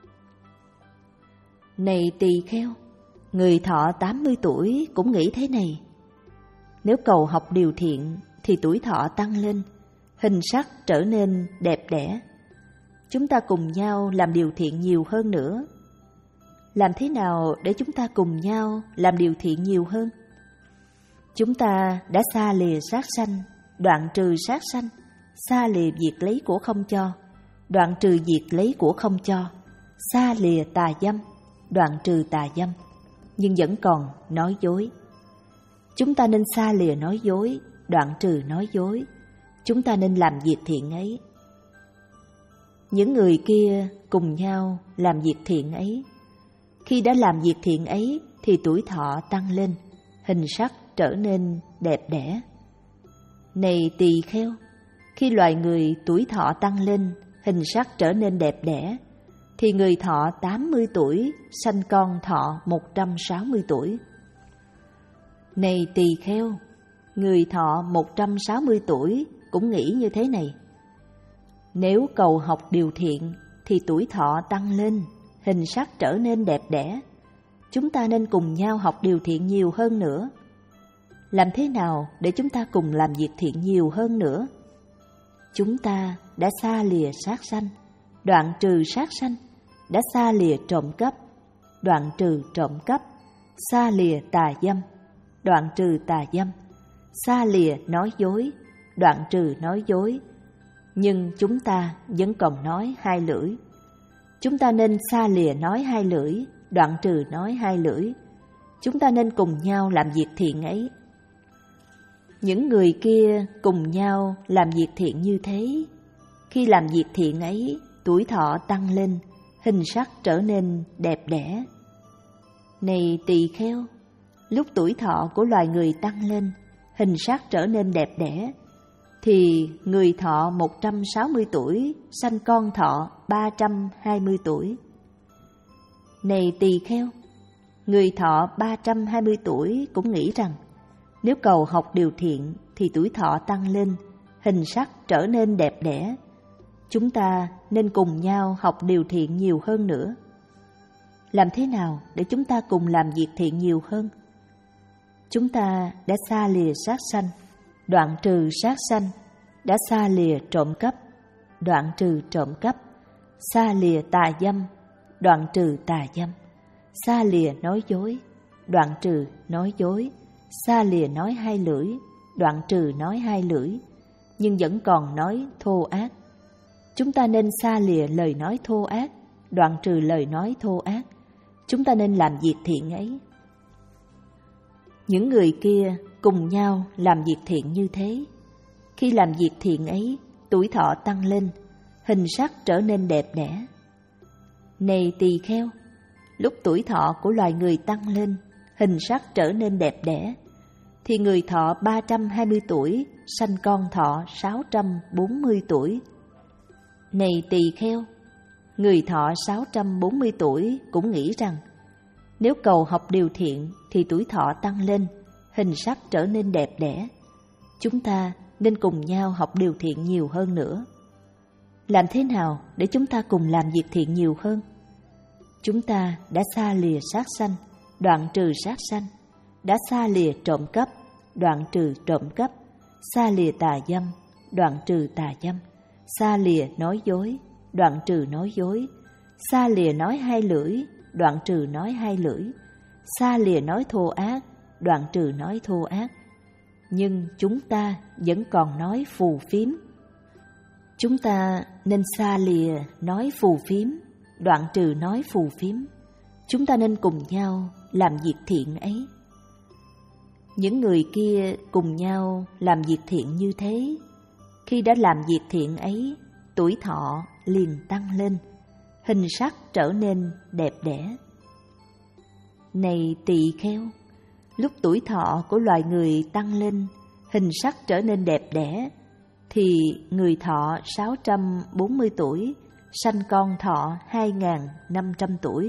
Này tỳ kheo, người thọ tám mươi tuổi cũng nghĩ thế này. Nếu cầu học điều thiện thì tuổi thọ tăng lên, hình sắc trở nên đẹp đẽ. Chúng ta cùng nhau làm điều thiện nhiều hơn nữa. Làm thế nào để chúng ta cùng nhau làm điều thiện nhiều hơn? Chúng ta đã xa lìa sát sanh, đoạn trừ sát sanh, xa lìa việc lấy của không cho, đoạn trừ việc lấy của không cho, xa lìa tà dâm, đoạn trừ tà dâm, nhưng vẫn còn nói dối. Chúng ta nên xa lìa nói dối, đoạn trừ nói dối. Chúng ta nên làm việc thiện ấy. Những người kia cùng nhau làm việc thiện ấy. Khi đã làm việc thiện ấy thì tuổi thọ tăng lên, hình sắc trở nên đẹp đẽ. Này tỳ kheo, khi loài người tuổi thọ tăng lên, hình sắc trở nên đẹp đẽ, thì người thọ tám mươi tuổi sanh con thọ một trăm sáu mươi tuổi. Này tỳ kheo, người thọ một trăm sáu mươi tuổi cũng nghĩ như thế này: nếu cầu học điều thiện thì tuổi thọ tăng lên, hình sắc trở nên đẹp đẽ. Chúng ta nên cùng nhau học điều thiện nhiều hơn nữa. Làm thế nào để chúng ta cùng làm việc thiện nhiều hơn nữa? Chúng ta đã xa lìa sát sanh, đoạn trừ sát sanh, đã xa lìa trộm cắp, đoạn trừ trộm cắp, xa lìa tà dâm, đoạn trừ tà dâm, xa lìa nói dối, đoạn trừ nói dối. Nhưng chúng ta vẫn còn nói hai lưỡi. Chúng ta nên xa lìa nói hai lưỡi, đoạn trừ nói hai lưỡi. Chúng ta nên cùng nhau làm việc thiện ấy. Những người kia cùng nhau làm việc thiện như thế. Khi làm việc thiện ấy, tuổi thọ tăng lên, hình sắc trở nên đẹp đẽ. Này tỳ kheo, lúc tuổi thọ của loài người tăng lên, hình sắc trở nên đẹp đẽ, thì người thọ một trăm sáu mươi tuổi sanh con thọ ba trăm hai mươi tuổi. Này tỳ kheo, người thọ ba trăm hai mươi tuổi cũng nghĩ rằng nếu cầu học điều thiện thì tuổi thọ tăng lên, hình sắc trở nên đẹp đẽ. Chúng ta nên cùng nhau học điều thiện nhiều hơn nữa. Làm thế nào để chúng ta cùng làm việc thiện nhiều hơn? Chúng ta đã xa lìa sát sanh, đoạn trừ sát sanh, đã xa lìa trộm cắp, đoạn trừ trộm cắp, xa lìa tà dâm, đoạn trừ tà dâm, xa lìa nói dối, đoạn trừ nói dối, xa lìa nói hai lưỡi, đoạn trừ nói hai lưỡi, nhưng vẫn còn nói thô ác. Chúng ta nên xa lìa lời nói thô ác, đoạn trừ lời nói thô ác. Chúng ta nên làm việc thiện ấy. Những người kia cùng nhau làm việc thiện như thế. Khi làm việc thiện ấy, tuổi thọ tăng lên, hình sắc trở nên đẹp đẽ. Này tỳ kheo, lúc tuổi thọ của loài người tăng lên, hình sắc trở nên đẹp đẽ, thì người thọ ba trăm hai mươi tuổi sanh con thọ sáu trăm bốn mươi tuổi. Này tỳ kheo, người thọ sáu trăm bốn mươi tuổi cũng nghĩ rằng nếu cầu học điều thiện thì tuổi thọ tăng lên, hình sắc trở nên đẹp đẽ. Chúng ta nên cùng nhau học điều thiện nhiều hơn nữa. Làm thế nào để chúng ta cùng làm việc thiện nhiều hơn? Chúng ta đã xa lìa sát sanh, đoạn trừ sát sanh, đã xa lìa trộm cắp, đoạn trừ trộm cắp, xa lìa tà dâm, đoạn trừ tà dâm, xa lìa nói dối, đoạn trừ nói dối, xa lìa nói hai lưỡi, đoạn trừ nói hai lưỡi, xa lìa nói thô ác, đoạn trừ nói thô ác. Nhưng chúng ta vẫn còn nói phù phiếm. Chúng ta nên xa lìa nói phù phiếm, đoạn trừ nói phù phiếm. Chúng ta nên cùng nhau làm việc thiện ấy. Những người kia cùng nhau làm việc thiện như thế. Khi đã làm việc thiện ấy, tuổi thọ liền tăng lên, hình sắc trở nên đẹp đẽ. Này tỳ kheo, lúc tuổi thọ của loài người tăng lên, hình sắc trở nên đẹp đẽ, thì người thọ sáu trăm bốn mươi tuổi sanh con thọ hai nghìn năm trăm tuổi.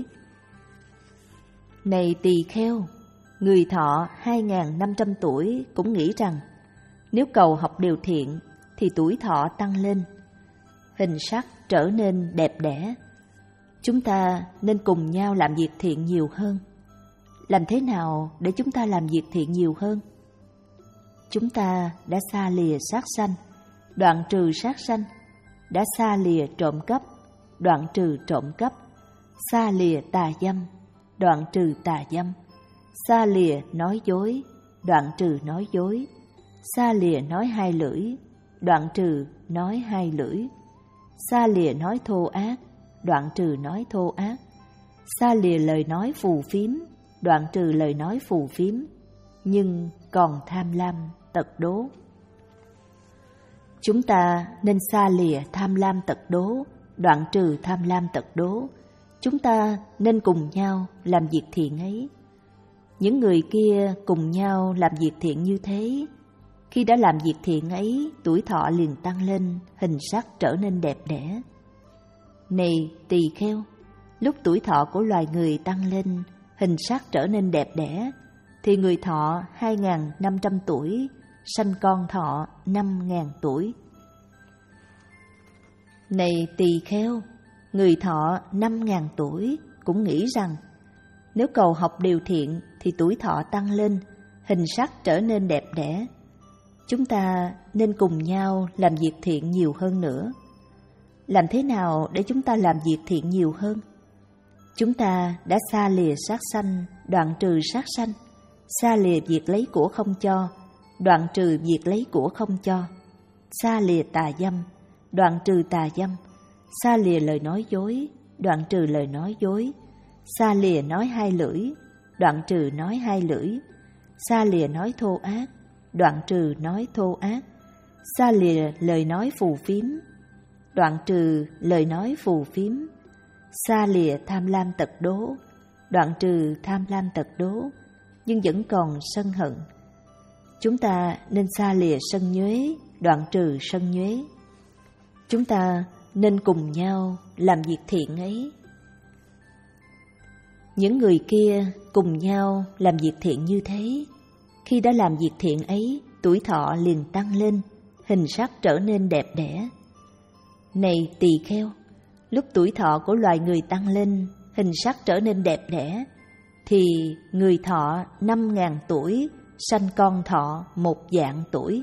Này tỳ kheo, người thọ hai nghìn năm trăm tuổi cũng nghĩ rằng nếu cầu học điều thiện thì tuổi thọ tăng lên, hình sắc trở nên đẹp đẽ. Chúng ta nên cùng nhau làm việc thiện nhiều hơn. Làm thế nào để chúng ta làm việc thiện nhiều hơn? Chúng ta đã xa lìa sát sanh, đoạn trừ sát sanh, đã xa lìa trộm cắp, đoạn trừ trộm cắp, xa lìa tà dâm, đoạn trừ tà dâm, xa lìa nói dối, đoạn trừ nói dối, xa lìa nói hai lưỡi, đoạn trừ nói hai lưỡi. Xa lìa nói thô ác, đoạn trừ nói thô ác. Xa lìa lời nói phù phiếm, đoạn trừ lời nói phù phiếm. Nhưng còn tham lam tật đố. Chúng ta nên xa lìa tham lam tật đố, đoạn trừ tham lam tật đố. Chúng ta nên cùng nhau làm việc thiện ấy. Những người kia cùng nhau làm việc thiện như thế. Khi đã làm việc thiện ấy, tuổi thọ liền tăng lên, hình sắc trở nên đẹp đẽ. Này tỳ kheo, lúc tuổi thọ của loài người tăng lên, hình sắc trở nên đẹp đẽ, thì người thọ hai nghìn năm trăm tuổi, sanh con thọ năm nghìn tuổi. Này tỳ kheo, người thọ năm nghìn tuổi cũng nghĩ rằng nếu cầu học điều thiện thì tuổi thọ tăng lên, hình sắc trở nên đẹp đẽ. Chúng ta nên cùng nhau làm việc thiện nhiều hơn nữa. Làm thế nào để chúng ta làm việc thiện nhiều hơn? Chúng ta đã xa lìa sát sanh, đoạn trừ sát sanh, xa lìa việc lấy của không cho, đoạn trừ việc lấy của không cho, xa lìa tà dâm, đoạn trừ tà dâm, xa lìa lời nói dối, đoạn trừ lời nói dối, xa lìa nói hai lưỡi, đoạn trừ nói hai lưỡi, xa lìa nói thô ác, đoạn trừ nói thô ác, xa lìa lời nói phù phiếm, đoạn trừ lời nói phù phiếm, xa lìa tham lam tật đố, đoạn trừ tham lam tật đố, nhưng vẫn còn sân hận. Chúng ta nên xa lìa sân nhuế, đoạn trừ sân nhuế. Chúng ta nên cùng nhau làm việc thiện ấy. Những người kia cùng nhau làm việc thiện như thế. Khi đã làm việc thiện ấy, tuổi thọ liền tăng lên, hình sắc trở nên đẹp đẽ. Này tỳ kheo, lúc tuổi thọ của loài người tăng lên, hình sắc trở nên đẹp đẽ, thì người thọ năm nghìn tuổi, sanh con thọ một vạn tuổi.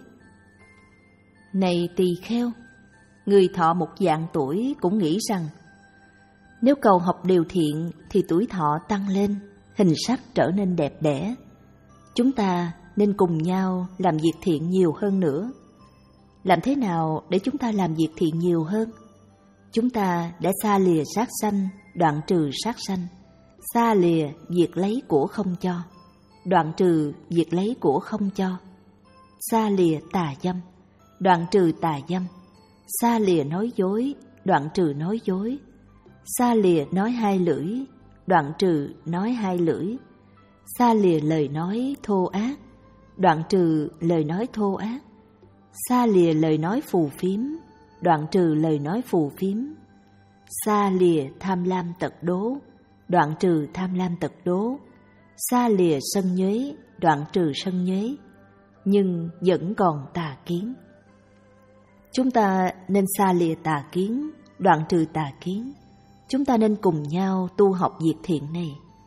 Này tỳ kheo, người thọ một vạn tuổi cũng nghĩ rằng nếu cầu học điều thiện thì tuổi thọ tăng lên, hình sắc trở nên đẹp đẽ. Chúng ta nên cùng nhau làm việc thiện nhiều hơn nữa. Làm thế nào để chúng ta làm việc thiện nhiều hơn? Chúng ta đã xa lìa sát sanh, đoạn trừ sát sanh, xa lìa việc lấy của không cho, đoạn trừ việc lấy của không cho, xa lìa tà dâm, đoạn trừ tà dâm, xa lìa nói dối, đoạn trừ nói dối, xa lìa nói hai lưỡi, đoạn trừ nói hai lưỡi, xa lìa lời nói thô ác, đoạn trừ lời nói thô ác, xa lìa lời nói phù phiếm, đoạn trừ lời nói phù phiếm, xa lìa tham lam tật đố, đoạn trừ tham lam tật đố, xa lìa sân nhuế, đoạn trừ sân nhuế, nhưng vẫn còn tà kiến. Chúng ta nên xa lìa tà kiến, đoạn trừ tà kiến. Chúng ta nên cùng nhau tu học việc thiện này.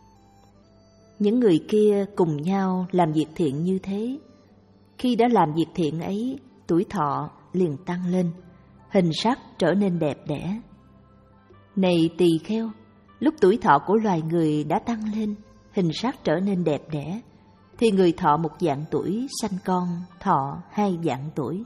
Những người kia cùng nhau làm việc thiện như thế. Khi đã làm việc thiện ấy, tuổi thọ liền tăng lên, hình sắc trở nên đẹp đẽ. Này tỳ kheo, lúc tuổi thọ của loài người đã tăng lên, hình sắc trở nên đẹp đẽ, thì người thọ một vạn tuổi sanh con thọ hai vạn tuổi.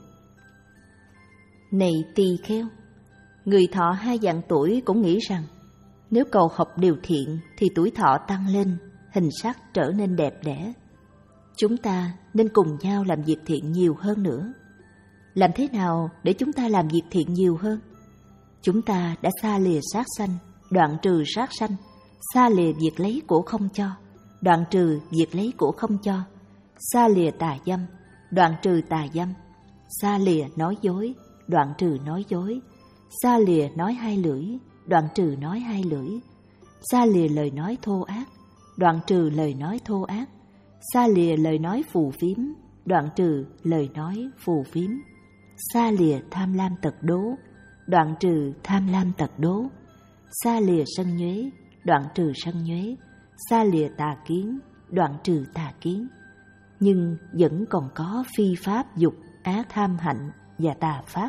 Này tỳ kheo, người thọ hai vạn tuổi cũng nghĩ rằng nếu cầu học điều thiện thì tuổi thọ tăng lên, hình sắc trở nên đẹp đẽ. Chúng ta nên cùng nhau làm việc thiện nhiều hơn nữa. Làm thế nào để chúng ta làm việc thiện nhiều hơn? Chúng ta đã xa lìa sát sanh, đoạn trừ sát sanh, xa lìa việc lấy của không cho, đoạn trừ việc lấy của không cho, xa lìa tà dâm, đoạn trừ tà dâm, xa lìa nói dối, đoạn trừ nói dối, xa lìa nói hai lưỡi, đoạn trừ nói hai lưỡi, xa lìa lời nói thô ác, đoạn trừ lời nói thô ác, xa lìa lời nói phù phiếm, đoạn trừ lời nói phù phiếm, xa lìa tham lam tật đố, đoạn trừ tham lam tật đố, xa lìa sân nhuế, đoạn trừ sân nhuế, xa lìa tà kiến, đoạn trừ tà kiến. Nhưng vẫn còn có phi pháp dục, á tham hạnh và tà pháp.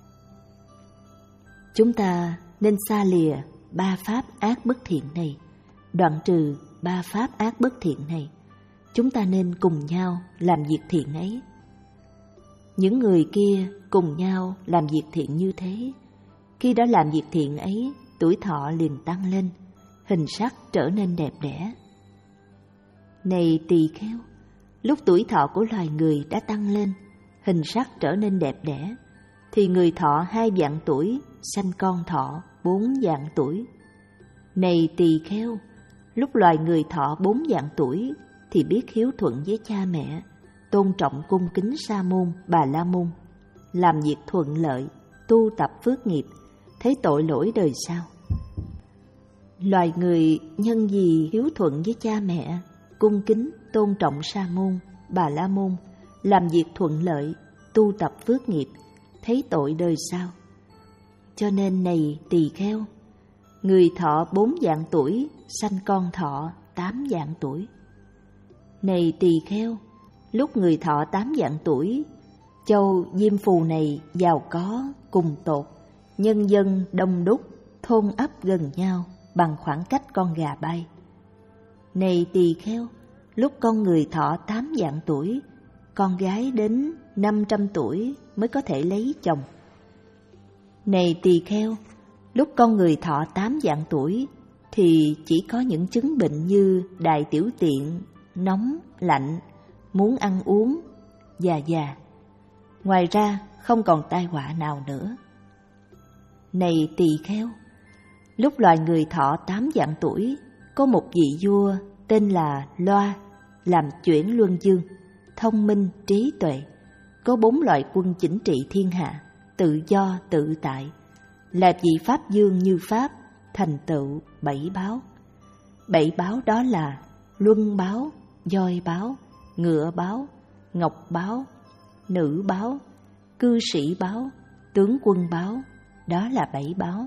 Chúng ta nên xa lìa ba pháp ác bất thiện này, đoạn trừ ba pháp ác bất thiện này. Chúng ta nên cùng nhau làm việc thiện ấy. Những người kia cùng nhau làm việc thiện như thế. Khi đã làm việc thiện ấy, tuổi thọ liền tăng lên, hình sắc trở nên đẹp đẽ. Này tỳ kheo, lúc tuổi thọ của loài người đã tăng lên, hình sắc trở nên đẹp đẽ, thì người thọ hai vạn tuổi sanh con thọ bốn vạn tuổi. Này tỳ kheo, lúc loài người thọ bốn vạn tuổi thì biết hiếu thuận với cha mẹ, tôn trọng cung kính sa môn, bà la môn, làm việc thuận lợi, tu tập phước nghiệp, thấy tội lỗi đời sau. Loài người nhân vì hiếu thuận với cha mẹ, cung kính, tôn trọng sa môn, bà la môn, làm việc thuận lợi, tu tập phước nghiệp, thấy tội đời sau. Cho nên này tỳ kheo, người thọ bốn vạn tuổi sanh con thọ tám vạn tuổi. Này tỳ kheo, lúc người thọ tám vạn tuổi, châu Diêm Phù này giàu có, cùng tột, nhân dân đông đúc, thôn ấp gần nhau bằng khoảng cách con gà bay. Này tỳ kheo, lúc con người thọ tám vạn tuổi, con gái đến năm trăm tuổi mới có thể lấy chồng. Này tỳ kheo, lúc con người thọ tám vạn tuổi thì chỉ có những chứng bệnh như đại tiểu tiện, nóng, lạnh, muốn ăn uống, già già. Ngoài ra không còn tai họa nào nữa. Này tỳ kheo, lúc loài người thọ tám vạn tuổi, có một vị vua tên là Loa làm chuyển luân dương, thông minh, trí tuệ, có bốn loại quân chỉnh trị thiên hạ, tự do, tự tại, là vị Pháp Dương như Pháp, thành tựu bảy báo. Bảy báo đó là luân báo, voi báo, ngựa báo, ngọc báo, nữ báo, cư sĩ báo, tướng quân báo, đó là bảy báo.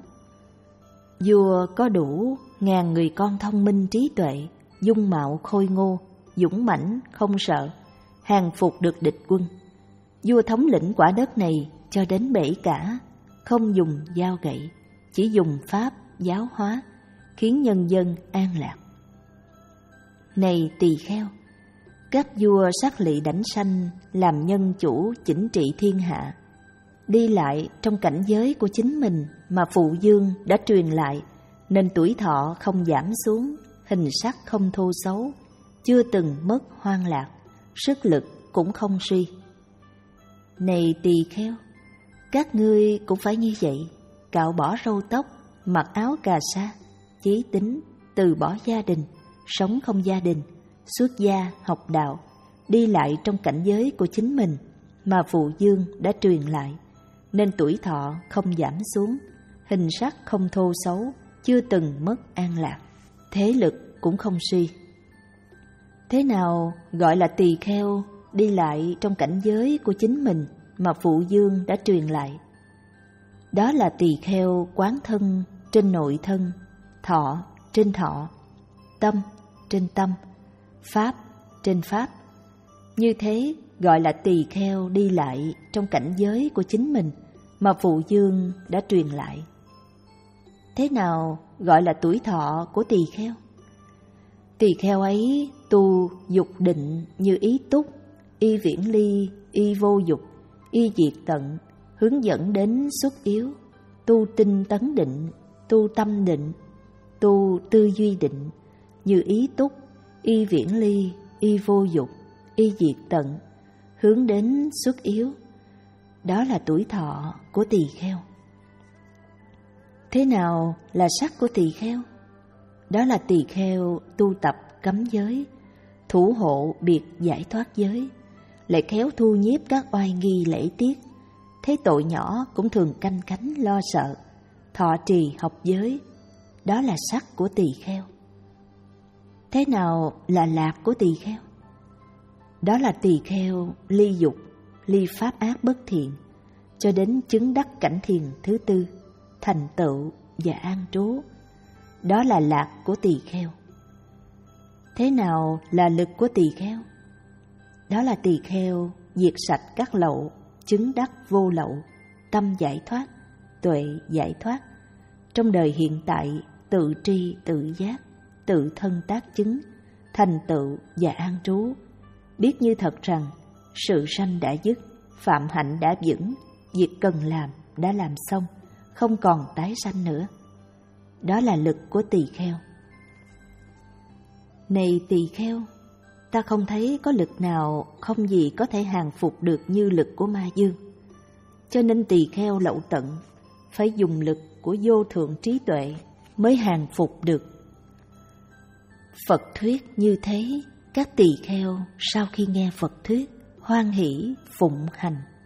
Vua có đủ ngàn người con thông minh trí tuệ, dung mạo khôi ngô, dũng mãnh không sợ, hàng phục được địch quân. Vua thống lĩnh quả đất này cho đến bể cả, không dùng dao gậy, chỉ dùng pháp giáo hóa, khiến nhân dân an lạc. Này tỳ kheo, các vua sát lị đảnh sanh làm nhân chủ chỉnh trị thiên hạ, đi lại trong cảnh giới của chính mình mà phụ dương đã truyền lại, nên tuổi thọ không giảm xuống, hình sắc không thô xấu, chưa từng mất hoang lạc, sức lực cũng không suy. Này tỳ kheo, các ngươi cũng phải như vậy, cạo bỏ râu tóc, mặc áo cà sa, chí tín, từ bỏ gia đình, sống không gia đình, xuất gia học đạo, đi lại trong cảnh giới của chính mình mà phụ dương đã truyền lại, nên tuổi thọ không giảm xuống, hình sắc không thô xấu, chưa từng mất an lạc, thế lực cũng không suy. Thế nào gọi là tỳ kheo đi lại trong cảnh giới của chính mình mà phụ dương đã truyền lại? Đó là tỳ kheo quán thân trên nội thân, thọ trên thọ, tâm trên tâm, pháp trên pháp. Như thế gọi là tỳ kheo đi lại trong cảnh giới của chính mình mà phụ dương đã truyền lại. Thế nào gọi là tuổi thọ của tỳ kheo? Tỳ kheo ấy tu dục định như ý túc, y viễn ly, y vô dục, y diệt tận, hướng dẫn đến xuất yếu, tu tinh tấn định, tu tâm định, tu tư duy định, như ý túc, y viễn ly, y vô dục, y diệt tận, hướng đến xuất yếu. Đó là tuổi thọ của tỳ kheo. Thế nào là sắc của tỳ kheo? Đó là tỳ kheo tu tập cấm giới, thủ hộ biệt giải thoát giới, lại khéo thu nhiếp các oai nghi lễ tiết, thế tội nhỏ cũng thường canh cánh lo sợ, thọ trì học giới. Đó là sắc của tỳ kheo. Thế nào là lạc của tỳ kheo? Đó là tỳ kheo ly dục, ly pháp ác bất thiện, cho đến chứng đắc cảnh thiền thứ tư, thành tựu và an trú. Đó là lạc của tỳ kheo. Thế nào là lực của tỳ kheo? Đó là tỳ kheo diệt sạch các lậu, chứng đắc vô lậu, tâm giải thoát, tuệ giải thoát, trong đời hiện tại tự tri tự giác, tự thân tác chứng, thành tựu và an trú, biết như thật rằng sự sanh đã dứt, phạm hạnh đã vững, việc cần làm đã làm xong, không còn tái sanh nữa. Đó là lực của tỳ kheo. Này tỳ kheo, ta không thấy có lực nào không gì có thể hàng phục được như lực của ma dương. Cho nên tỳ kheo lậu tận phải dùng lực của vô thượng trí tuệ mới hàng phục được. Phật thuyết như thế, các tỳ kheo sau khi nghe Phật thuyết hoan hỷ phụng hành.